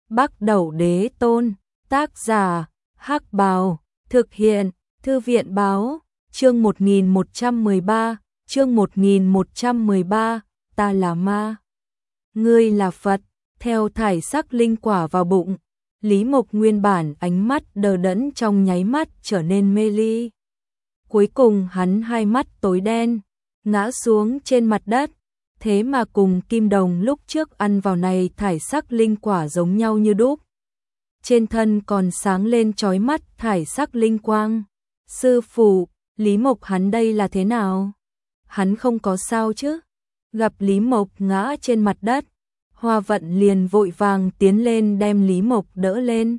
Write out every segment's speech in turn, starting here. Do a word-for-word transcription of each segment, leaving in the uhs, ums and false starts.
Bắc Đẩu Đế Tôn, tác giả, Hắc Bào, thực hiện, Thư viện báo, chương một nghìn một trăm mười ba, chương một nghìn một trăm mười ba, ta là ma, ngươi là Phật, theo thải sắc linh quả vào bụng, Lý Mộc nguyên bản ánh mắt đờ đẫn trong nháy mắt trở nên mê ly. Cuối cùng hắn hai mắt tối đen, ngã xuống trên mặt đất, thế mà cùng Kim Đồng lúc trước ăn vào này thải sắc linh quả giống nhau như đúc. Trên thân còn sáng lên chói mắt thải sắc linh quang. Sư phụ, Lý Mộc hắn đây là thế nào? Hắn không có sao chứ? Gặp Lý Mộc ngã trên mặt đất, Hoa Vận liền vội vàng tiến lên đem Lý Mộc đỡ lên.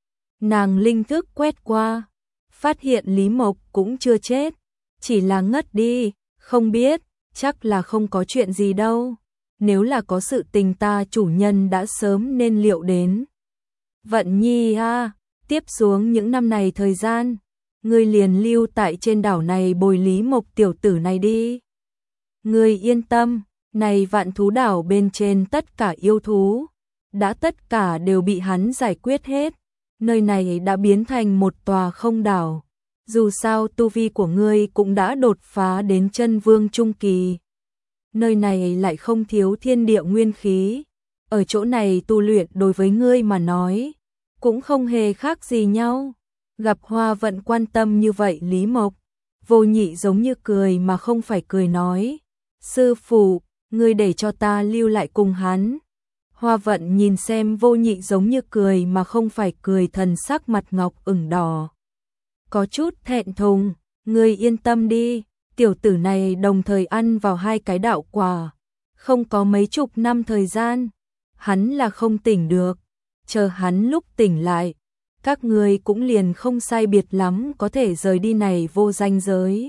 Nàng linh thức quét qua, phát hiện Lý Mộc cũng chưa chết, chỉ là ngất đi, không biết, chắc là không có chuyện gì đâu. Nếu là có sự tình ta chủ nhân đã sớm nên liệu đến. Vận Nhi a, tiếp xuống những năm này thời gian, ngươi liền lưu tại trên đảo này bồi Lý Mộc tiểu tử này đi. Ngươi yên tâm, này vạn thú đảo bên trên tất cả yêu thú, đã tất cả đều bị hắn giải quyết hết. Nơi này đã biến thành một tòa không đảo. Dù sao tu vi của ngươi cũng đã đột phá đến chân vương trung kỳ. Nơi này lại không thiếu thiên địa nguyên khí. Ở chỗ này tu luyện đối với ngươi mà nói, cũng không hề khác gì nhau. Gặp Hoa Vận quan tâm như vậy Lý Mộc, Vô Nhị giống như cười mà không phải cười nói. Sư phụ, ngươi để cho ta lưu lại cùng hắn. Hoa Vận nhìn xem Vô Nhị giống như cười mà không phải cười, thần sắc mặt ngọc ửng đỏ. Có chút thẹn thùng, ngươi yên tâm đi, tiểu tử này đồng thời ăn vào hai cái đạo quả, không có mấy chục năm thời gian, hắn là không tỉnh được, chờ hắn lúc tỉnh lại, các ngươi cũng liền không sai biệt lắm có thể rời đi này vô danh giới.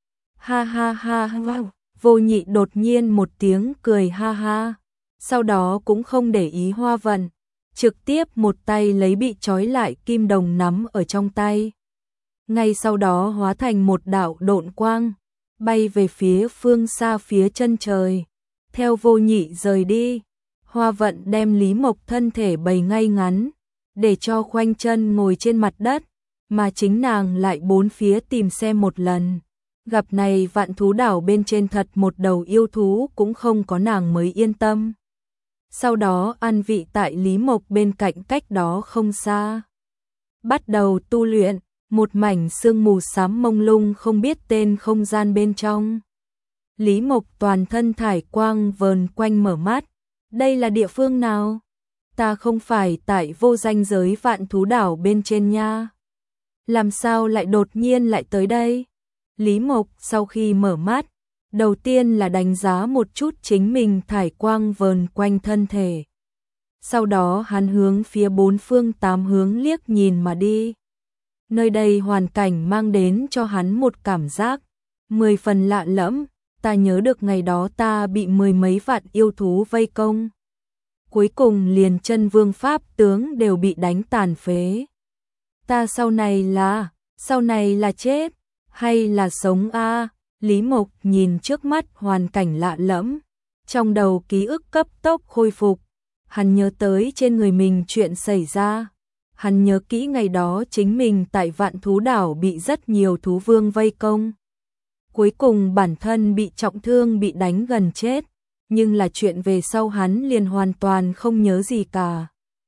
Ha ha ha ha, Vô Nhị đột nhiên một tiếng cười ha ha, sau đó cũng không để ý Hoa Vận, trực tiếp một tay lấy bị trói lại Kim Đồng nắm ở trong tay. Ngay sau đó hóa thành một đạo độn quang, bay về phía phương xa phía chân trời. Theo Vô Nhị rời đi, Hoa Vận đem Lý Mộc thân thể bày ngay ngắn, để cho khoanh chân ngồi trên mặt đất, mà chính nàng lại bốn phía tìm xem một lần. Gặp này vạn thú đảo bên trên thật một đầu yêu thú cũng không có, nàng mới yên tâm. Sau đó an vị tại Lý Mộc bên cạnh cách đó không xa. Bắt đầu tu luyện, một mảnh sương mù xám mông lung không biết tên không gian bên trong. Lý Mộc toàn thân thải quang vờn quanh mở mắt. Đây là địa phương nào? Ta không phải tại vô danh giới vạn thú đảo bên trên nha. Làm sao lại đột nhiên lại tới đây? Lý Mộc sau khi mở mắt, đầu tiên là đánh giá một chút chính mình thải quang vờn quanh thân thể. Sau đó hắn hướng phía bốn phương tám hướng liếc nhìn mà đi. Nơi đây hoàn cảnh mang đến cho hắn một cảm giác mười phần lạ lẫm. Ta nhớ được ngày đó ta bị mười mấy vạn yêu thú vây công. Cuối cùng liền chân vương pháp tướng đều bị đánh tàn phế. Ta sau này là, sau này là chết, hay là sống a? À? Lý Mộc nhìn trước mắt hoàn cảnh lạ lẫm, trong đầu ký ức cấp tốc khôi phục. Hắn nhớ tới trên người mình chuyện xảy ra. Hắn nhớ kỹ ngày đó chính mình tại vạn thú đảo bị rất nhiều thú vương vây công. Cuối cùng bản thân bị trọng thương, bị đánh gần chết, nhưng là chuyện về sau hắn liền hoàn toàn không nhớ gì cả.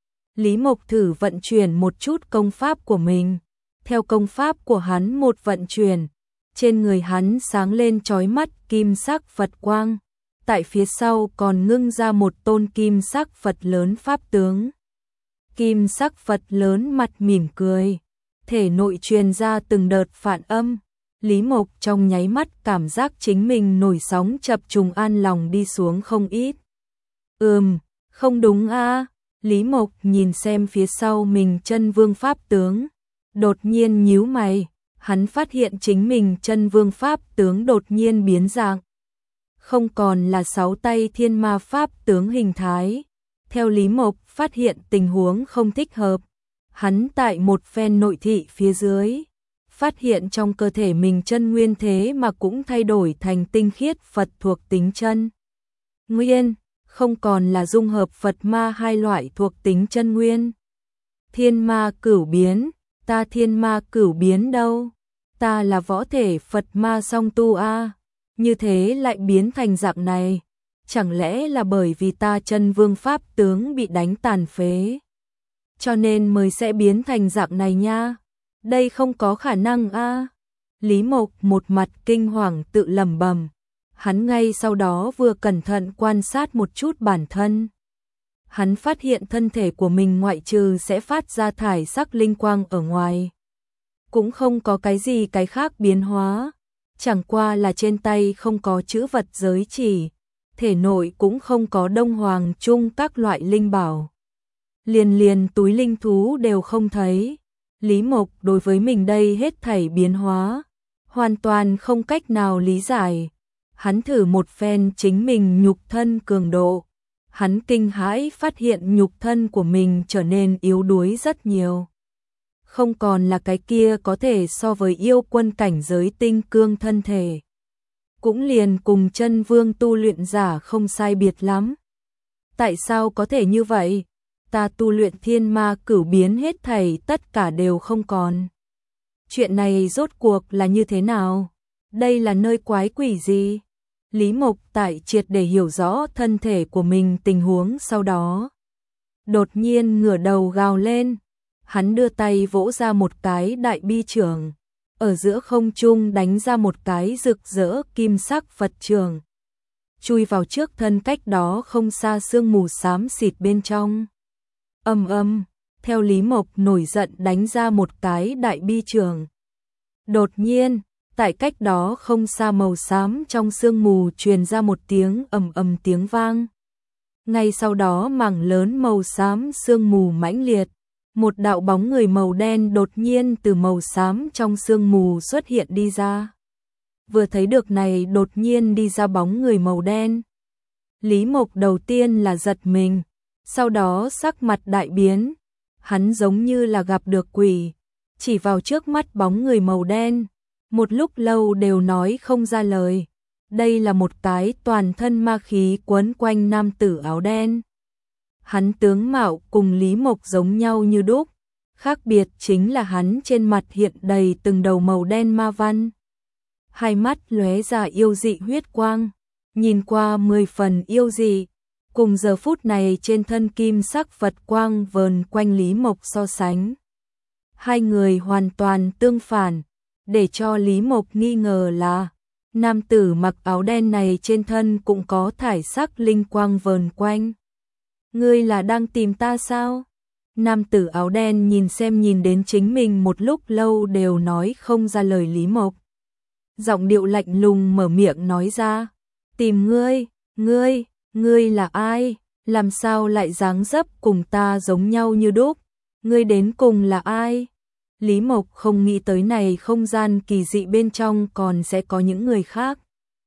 Lý Mộc thử vận chuyển một chút công pháp của mình. Theo công pháp của hắn một vận chuyển, trên người hắn sáng lên chói mắt kim sắc Phật quang. Tại phía sau còn ngưng ra một tôn kim sắc Phật lớn pháp tướng. Kim sắc Phật lớn mặt mỉm cười, thể nội truyền ra từng đợt phản âm. Lý Mộc trong nháy mắt cảm giác chính mình nổi sóng chập trùng, an lòng đi xuống không ít. Ừm, không đúng a. À? Lý Mộc nhìn xem phía sau mình chân vương pháp tướng, đột nhiên nhíu mày, hắn phát hiện chính mình chân vương pháp tướng đột nhiên biến dạng. Không còn là sáu tay thiên ma pháp tướng hình thái. Theo Lý Mộc phát hiện tình huống không thích hợp, hắn tại một phen nội thị phía dưới, phát hiện trong cơ thể mình chân nguyên thế mà cũng thay đổi thành tinh khiết Phật thuộc tính chân nguyên, không còn là dung hợp Phật ma hai loại thuộc tính chân nguyên. Thiên ma cửu biến, ta thiên ma cửu biến đâu? Ta là võ thể Phật ma song tu a, như thế lại biến thành dạng này, chẳng lẽ là bởi vì ta chân vương pháp tướng bị đánh tàn phế, cho nên mới sẽ biến thành dạng này nha? Đây không có khả năng a. Lý Mộc một mặt kinh hoàng tự lẩm bẩm, hắn ngay sau đó vừa cẩn thận quan sát một chút bản thân. Hắn phát hiện thân thể của mình ngoại trừ sẽ phát ra thải sắc linh quang ở ngoài, cũng không có cái gì cái khác biến hóa, chẳng qua là trên tay không có chữ vật giới chỉ, thể nội cũng không có đông hoàng trung các loại linh bảo. Liền liền túi linh thú đều không thấy. Lý Mộc đối với mình đây hết thảy biến hóa, hoàn toàn không cách nào lý giải. Hắn thử một phen chính mình nhục thân cường độ. Hắn kinh hãi phát hiện nhục thân của mình trở nên yếu đuối rất nhiều. Không còn là cái kia có thể so với yêu quân cảnh giới tinh cương thân thể. Cũng liền cùng chân vương tu luyện giả không sai biệt lắm. Tại sao có thể như vậy? Ta tu luyện thiên ma cửu biến hết thảy tất cả đều không còn. Chuyện này rốt cuộc là như thế nào? Đây là nơi quái quỷ gì? Lý Mộc tại triệt để hiểu rõ thân thể của mình tình huống sau đó. Đột nhiên ngửa đầu gào lên. Hắn đưa tay vỗ ra một cái đại bi trường. Ở giữa không trung đánh ra một cái rực rỡ kim sắc Phật trường. Chui vào trước thân cách đó không xa sương mù xám xịt bên trong. Âm âm, theo Lý Mộc nổi giận đánh ra một cái đại bi trường. Đột nhiên, tại cách đó không xa màu xám trong sương mù truyền ra một tiếng ầm ầm tiếng vang. Ngay sau đó mảng lớn màu xám sương mù mãnh liệt, một đạo bóng người màu đen đột nhiên từ màu xám trong sương mù xuất hiện đi ra. Vừa thấy được này đột nhiên đi ra bóng người màu đen. Lý Mộc đầu tiên là giật mình, sau đó sắc mặt đại biến, hắn giống như là gặp được quỷ, chỉ vào trước mắt bóng người màu đen, một lúc lâu đều nói không ra lời. Đây là một cái toàn thân ma khí quấn quanh nam tử áo đen. Hắn tướng mạo cùng Lý Mộc giống nhau như đúc, khác biệt chính là hắn trên mặt hiện đầy từng đầu màu đen ma văn. Hai mắt lóe ra yêu dị huyết quang, nhìn qua mười phần yêu dị, cùng giờ phút này trên thân kim sắc Phật quang vờn quanh Lý Mộc so sánh. Hai người hoàn toàn tương phản, để cho Lý Mộc nghi ngờ là nam tử mặc áo đen này trên thân cũng có thải sắc linh quang vờn quanh. Ngươi là đang tìm ta sao? Nam tử áo đen nhìn xem nhìn đến chính mình một lúc lâu đều nói không ra lời Lý Mộc. Giọng điệu lạnh lùng mở miệng nói ra, tìm ngươi, ngươi, ngươi là ai? Làm sao lại dáng dấp cùng ta giống nhau như đúc? Ngươi đến cùng là ai? Lý Mộc không nghĩ tới này không gian kỳ dị bên trong còn sẽ có những người khác.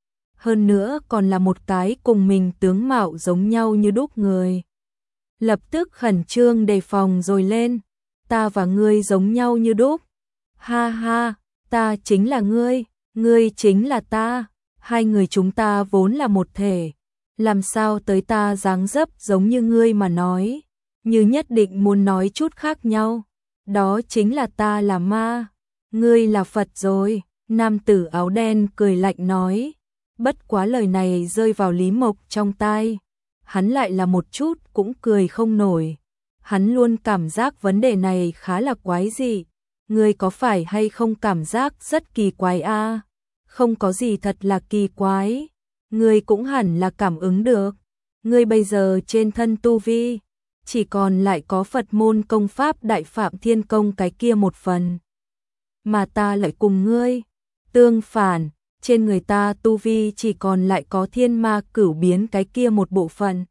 Hơn nữa còn là một cái cùng mình tướng mạo giống nhau như đúc người. Lập tức khẩn trương đề phòng rồi lên. Ta và ngươi giống nhau như đúc. Ha ha, ta chính là ngươi, ngươi chính là ta. Hai người chúng ta vốn là một thể. Làm sao tới ta dáng dấp giống như ngươi mà nói. Như nhất định muốn nói chút khác nhau. Đó chính là ta là ma, ngươi là Phật rồi. Nam tử áo đen cười lạnh nói. Bất quá lời này rơi vào Lý Mộc trong tai, hắn lại là một chút cũng cười không nổi. Hắn luôn cảm giác vấn đề này khá là quái dị. Ngươi có phải hay không cảm giác rất kỳ quái a? À? Không có gì thật là kỳ quái. Ngươi cũng hẳn là cảm ứng được. Ngươi bây giờ trên thân tu vi chỉ còn lại có Phật môn công pháp Đại Phạm Thiên Công cái kia một phần. Mà ta lại cùng ngươi tương phản, trên người ta tu vi chỉ còn lại có thiên ma cửu biến cái kia một bộ phận.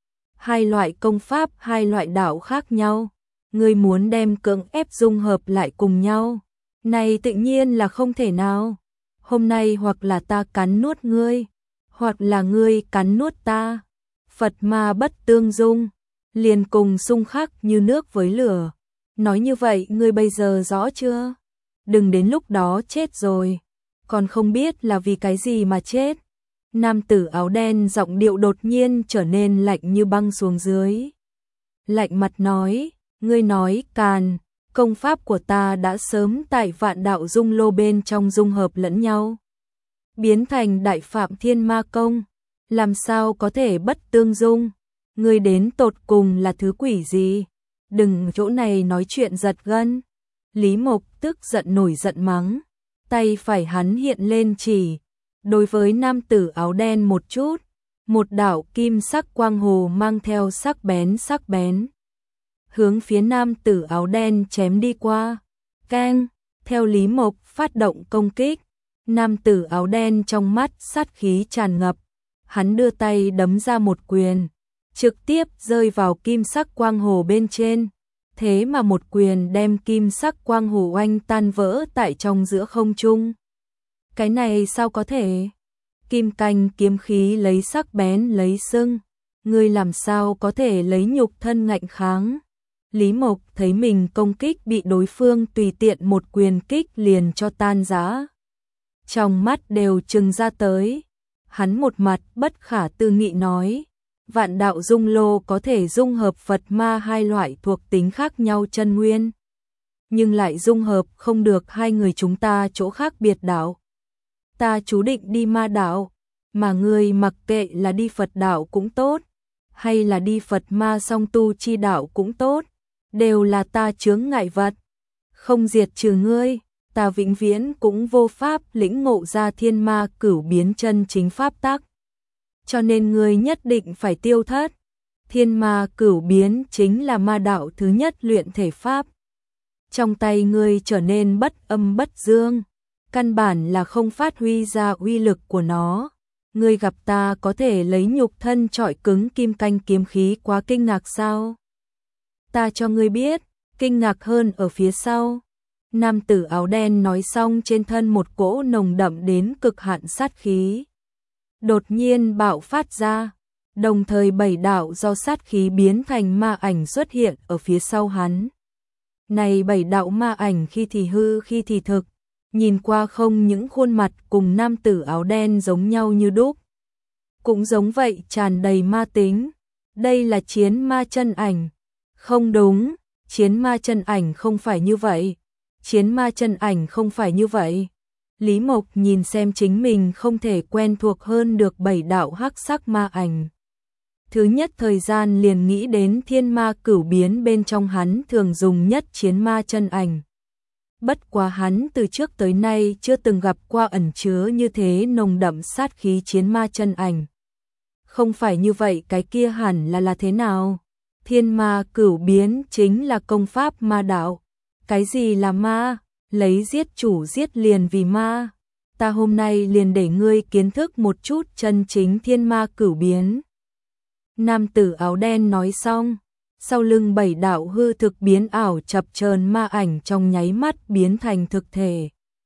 Hai loại công pháp, hai loại đạo khác nhau, ngươi muốn đem cưỡng ép dung hợp lại cùng nhau, này tự nhiên là không thể nào. Hôm nay hoặc là ta cắn nuốt ngươi, hoặc là ngươi cắn nuốt ta. Phật ma bất tương dung, liền cùng xung khắc như nước với lửa. Nói như vậy ngươi bây giờ rõ chưa? Đừng đến lúc đó chết rồi, còn không biết là vì cái gì mà chết. Nam tử áo đen giọng điệu đột nhiên trở nên lạnh như băng xuống dưới. Lạnh mặt nói, ngươi nói càn, công pháp của ta đã sớm tại vạn đạo dung lô bên trong dung hợp lẫn nhau, biến thành đại phạm thiên ma công, làm sao có thể bất tương dung, ngươi đến tột cùng là thứ quỷ gì, đừng chỗ này nói chuyện giật gân. Lý Mộc tức giận nổi giận mắng, tay phải hắn hiện lên chỉ, đối với nam tử áo đen một chút, một đạo kim sắc quang hồ mang theo sắc bén sắc bén. Hướng phía nam tử áo đen chém đi qua, keng, theo Lý Mộc phát động công kích, nam tử áo đen trong mắt sát khí tràn ngập, hắn đưa tay đấm ra một quyền, trực tiếp rơi vào kim sắc quang hồ bên trên, thế mà một quyền đem kim sắc quang hồ oanh tan vỡ tại trong giữa không trung. Cái này sao có thể? Kim canh kiếm khí lấy sắc bén lấy sưng, ngươi làm sao có thể lấy nhục thân ngạnh kháng? Lý Mộc thấy mình công kích bị đối phương tùy tiện một quyền kích liền cho tan rã. Trong mắt đều trừng ra tới, hắn một mặt bất khả tư nghị nói, vạn đạo dung lô có thể dung hợp Phật ma hai loại thuộc tính khác nhau chân nguyên, nhưng lại dung hợp không được hai người chúng ta chỗ khác biệt đạo. Ta chú định đi ma đạo, mà ngươi mặc kệ là đi Phật đạo cũng tốt, hay là đi Phật ma song tu chi đạo cũng tốt, đều là ta chướng ngại vật, không diệt trừ ngươi, ta vĩnh viễn cũng vô pháp lĩnh ngộ ra thiên ma cửu biến chân chính pháp tắc. Cho nên ngươi nhất định phải tiêu thất. Thiên ma cửu biến chính là ma đạo thứ nhất luyện thể pháp. Trong tay ngươi trở nên bất âm bất dương, căn bản là không phát huy ra uy lực của nó. Ngươi gặp ta có thể lấy nhục thân trọi cứng kim canh kiếm khí, quá kinh ngạc sao? Ta cho ngươi biết, kinh ngạc hơn ở phía sau. Nam tử áo đen nói xong, trên thân một cỗ nồng đậm đến cực hạn sát khí đột nhiên bạo phát ra, đồng thời bảy đạo do sát khí biến thành ma ảnh xuất hiện ở phía sau hắn. Này bảy đạo ma ảnh khi thì hư khi thì thực, nhìn qua không những khuôn mặt cùng nam tử áo đen giống nhau như đúc, cũng giống vậy tràn đầy ma tính. Đây là chiến ma chân ảnh. Không đúng, chiến ma chân ảnh không phải như vậy. Chiến ma chân ảnh không phải như vậy. Lý Mộc nhìn xem chính mình không thể quen thuộc hơn được bảy đạo hắc sắc ma ảnh. Thứ nhất thời gian liền nghĩ đến thiên ma cửu biến bên trong hắn thường dùng nhất chiến ma chân ảnh. Bất quá hắn từ trước tới nay chưa từng gặp qua ẩn chứa như thế nồng đậm sát khí chiến ma chân ảnh. Không phải như vậy, cái kia hẳn là là thế nào? Thiên ma cửu biến chính là công pháp ma đạo. Cái gì là ma? Lấy giết chủ giết liền vì ma. Ta hôm nay liền để ngươi kiến thức một chút chân chính thiên ma cửu biến. Nam tử áo đen nói xong, sau lưng bảy đạo hư thực biến ảo chập chờn ma ảnh trong nháy mắt biến thành thực thể.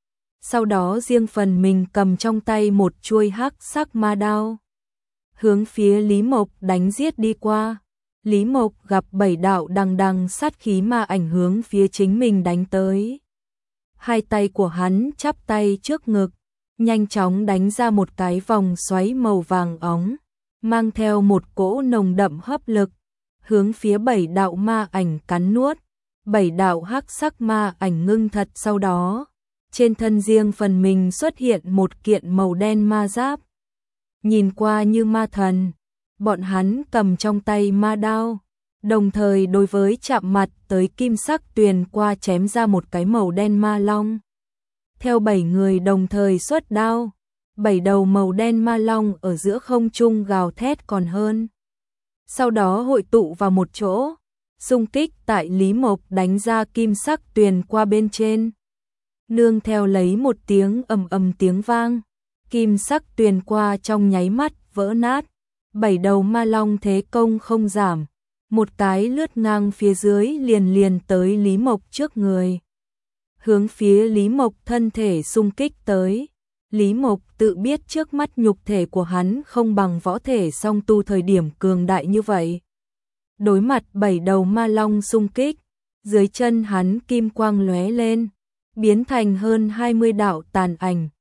Sau đó riêng phần mình cầm trong tay một chuôi hắc sắc ma đao, hướng phía Lý Mộc đánh giết đi qua. Lý Mộc gặp bảy đạo đằng đằng sát khí ma ảnh hướng phía chính mình đánh tới. Hai tay của hắn chắp tay trước ngực, nhanh chóng đánh ra một cái vòng xoáy màu vàng óng, mang theo một cỗ nồng đậm hấp lực, hướng phía bảy đạo ma ảnh cắn nuốt. Bảy đạo hắc sắc ma ảnh ngưng thật, sau đó trên thân riêng phần mình xuất hiện một kiện màu đen ma giáp, nhìn qua như ma thần. Bọn hắn cầm trong tay ma đao, đồng thời đối với chạm mặt tới kim sắc tuyền qua chém ra một cái màu đen ma long. Theo bảy người đồng thời xuất đao, bảy đầu màu đen ma long ở giữa không trung gào thét còn hơn. Sau đó hội tụ vào một chỗ, xung kích tại Lý Mộc đánh ra kim sắc tuyền qua bên trên. Nương theo lấy một tiếng ầm ầm tiếng vang, kim sắc tuyền qua trong nháy mắt vỡ nát. Bảy đầu ma long thế công không giảm, một cái lướt ngang phía dưới liền liền tới Lý Mộc trước người, hướng phía Lý Mộc thân thể xung kích tới. Lý Mộc tự biết trước mắt nhục thể của hắn không bằng võ thể song tu thời điểm cường đại như vậy. Đối mặt bảy đầu ma long xung kích, dưới chân hắn kim quang lóe lên, biến thành hơn hai mươi đạo tàn ảnh,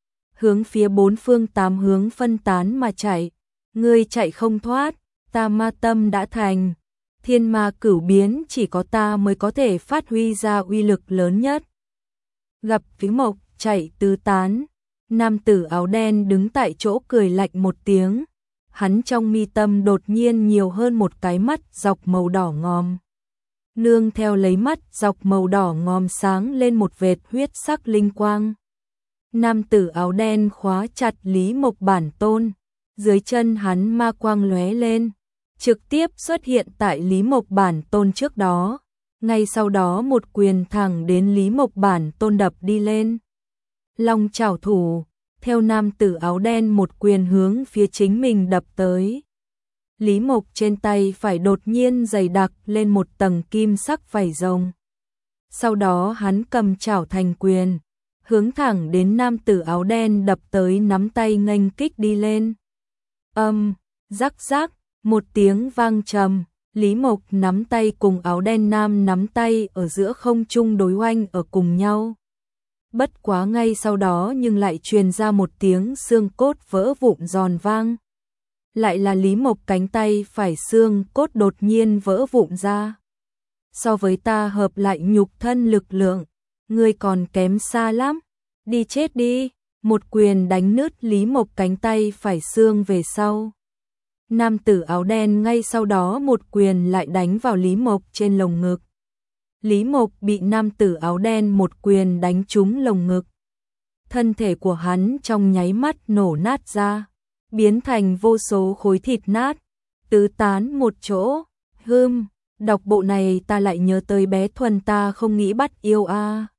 hướng phía bốn phương tám hướng phân tán mà chạy. Ngươi chạy không thoát, ta ma tâm đã thành. Thiên ma cửu biến chỉ có ta mới có thể phát huy ra uy lực lớn nhất. Gặp Phí Mộc chạy tứ tán, nam tử áo đen đứng tại chỗ cười lạnh một tiếng. Hắn trong mi tâm đột nhiên nhiều hơn một cái mắt dọc màu đỏ ngòm. Nương theo lấy mắt dọc màu đỏ ngòm sáng lên một vệt huyết sắc linh quang. Nam tử áo đen khóa chặt Lý Mộc bản tôn, dưới chân hắn ma quang lóe lên, trực tiếp xuất hiện tại Lý Mộc bản tôn trước đó. Ngay sau đó một quyền thẳng đến Lý Mộc bản tôn đập đi lên. Long chảo thủ, theo nam tử áo đen một quyền hướng phía chính mình đập tới. Lý Mộc trên tay phải đột nhiên dày đặc lên một tầng kim sắc vảy rồng. Sau đó hắn cầm chảo thành quyền, hướng thẳng đến nam tử áo đen đập tới nắm tay nghênh kích đi lên. Âm, um, rắc rắc, một tiếng vang trầm, Lý Mộc nắm tay cùng áo đen nam nắm tay ở giữa không trung đối oanh ở cùng nhau. Bất quá ngay sau đó nhưng lại truyền ra một tiếng xương cốt vỡ vụn giòn vang. Lại là Lý Mộc cánh tay phải xương cốt đột nhiên vỡ vụn ra. So với ta hợp lại nhục thân lực lượng, ngươi còn kém xa lắm, đi chết đi, một quyền đánh nứt Lý Mộc cánh tay phải xương về sau. Nam tử áo đen ngay sau đó một quyền lại đánh vào Lý Mộc trên lồng ngực. Lý Mộc bị nam tử áo đen một quyền đánh trúng lồng ngực. Thân thể của hắn trong nháy mắt nổ nát ra, biến thành vô số khối thịt nát, tứ tán một chỗ. Hừm, đọc bộ này ta lại nhớ tới bé Thuần ta không nghĩ bắt yêu a. À.